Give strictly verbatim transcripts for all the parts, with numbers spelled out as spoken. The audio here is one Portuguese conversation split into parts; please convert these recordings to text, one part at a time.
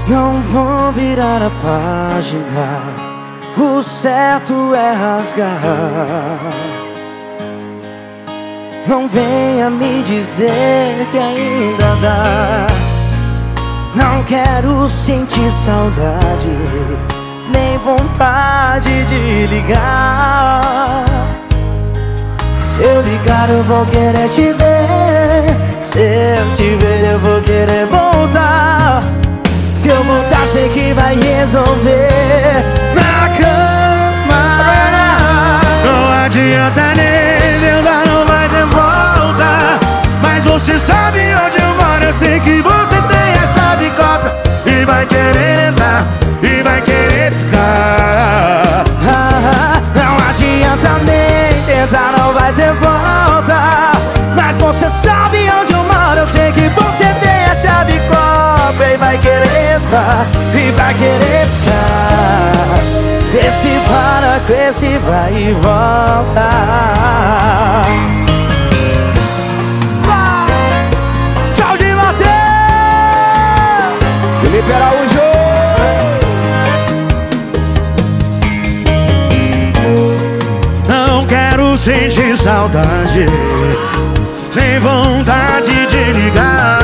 Não vou virar a página, o certo é rasgar. Não venha me dizer que ainda dá. Não quero sentir saudade, nem vontade de ligar. Se eu ligar eu vou querer te ver, se eu te ver eu vou querer voltar. Se eu voltar sei que vai resolver na cama. Não adianta nem tentar, não vai ter volta. Mas você sabe onde eu moro, eu sei que você tem a chave cópia. E vai querer entrar, e vai querer ficar. ah, Não adianta nem tentar, não vai ter volta. Mas você sabe onde eu moro, eu sei que você tem a chave cópia. E vai querer entrar, e vai querer ficar. Vê se para com esse vai e volta. Tchau de Mateus! Felipe Araújo! Não quero sentir saudade, nem vontade de ligar.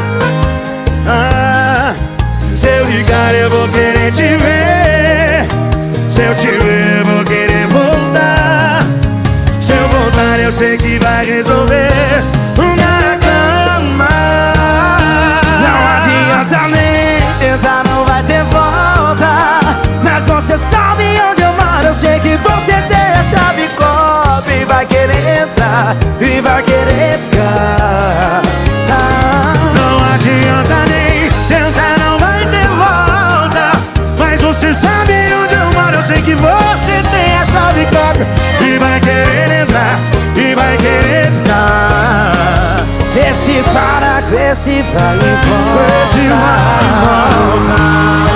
Ah, se eu ligar eu vou querer te ver, se eu te ver eu vou querer voltar. Se eu voltar eu sei que vai resolver na cama. Não adianta nem tentar, não vai ter volta. Mas você sabe onde eu moro, eu sei que você tem a chave cópia. E vai querer entrar, e vai querer ficar. ah, Não adianta nem tentar, não vai ter volta. Mas você sabe onde eu moro, eu sei que você tem a chave cópia. E vai querer entrar, e vai querer ficar. Vê se para com esse vai e volta. Esse vai e volta.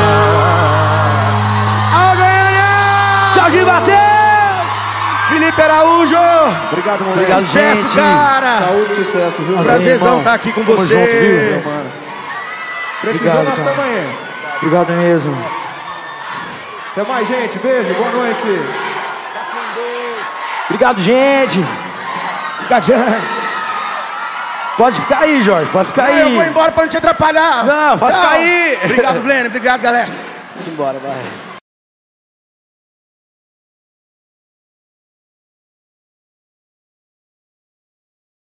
Tchau de Mateus! Felipe Araújo! Obrigado, moleque. Obrigado, Sucesso, gente. cara! Saúde e sucesso, viu? Prazerzão estar aqui com Tamo você. junto, viu? Mano. Precisou, Obrigado, nós cara. estamos aí. Obrigado mesmo. Até mais, gente. Beijo, boa noite. Obrigado, gente. Pode ficar aí, Jorge. Pode ficar aí. Eu vou embora pra não te atrapalhar. Não, pode Tchau. ficar aí. Obrigado, Blene. Obrigado, galera. Simbora, vai.